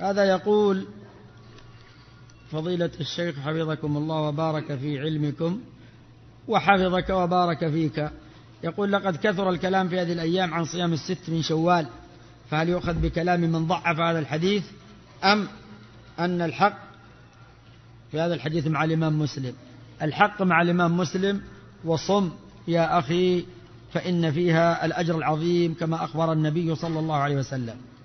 هذا يقول: فضيلة الشيخ حفظكم الله وبارك في علمكم وحفظك وبارك فيك، يقول: لقد كثر الكلام في هذه الأيام عن صيام الست من شوال، فهل يؤخذ بكلام من ضعف هذا الحديث، أم أن الحق في هذا الحديث مع الإمام مسلم؟ الحق مع الإمام مسلم، وصم يا أخي فإن فيها الأجر العظيم كما أخبر النبي صلى الله عليه وسلم.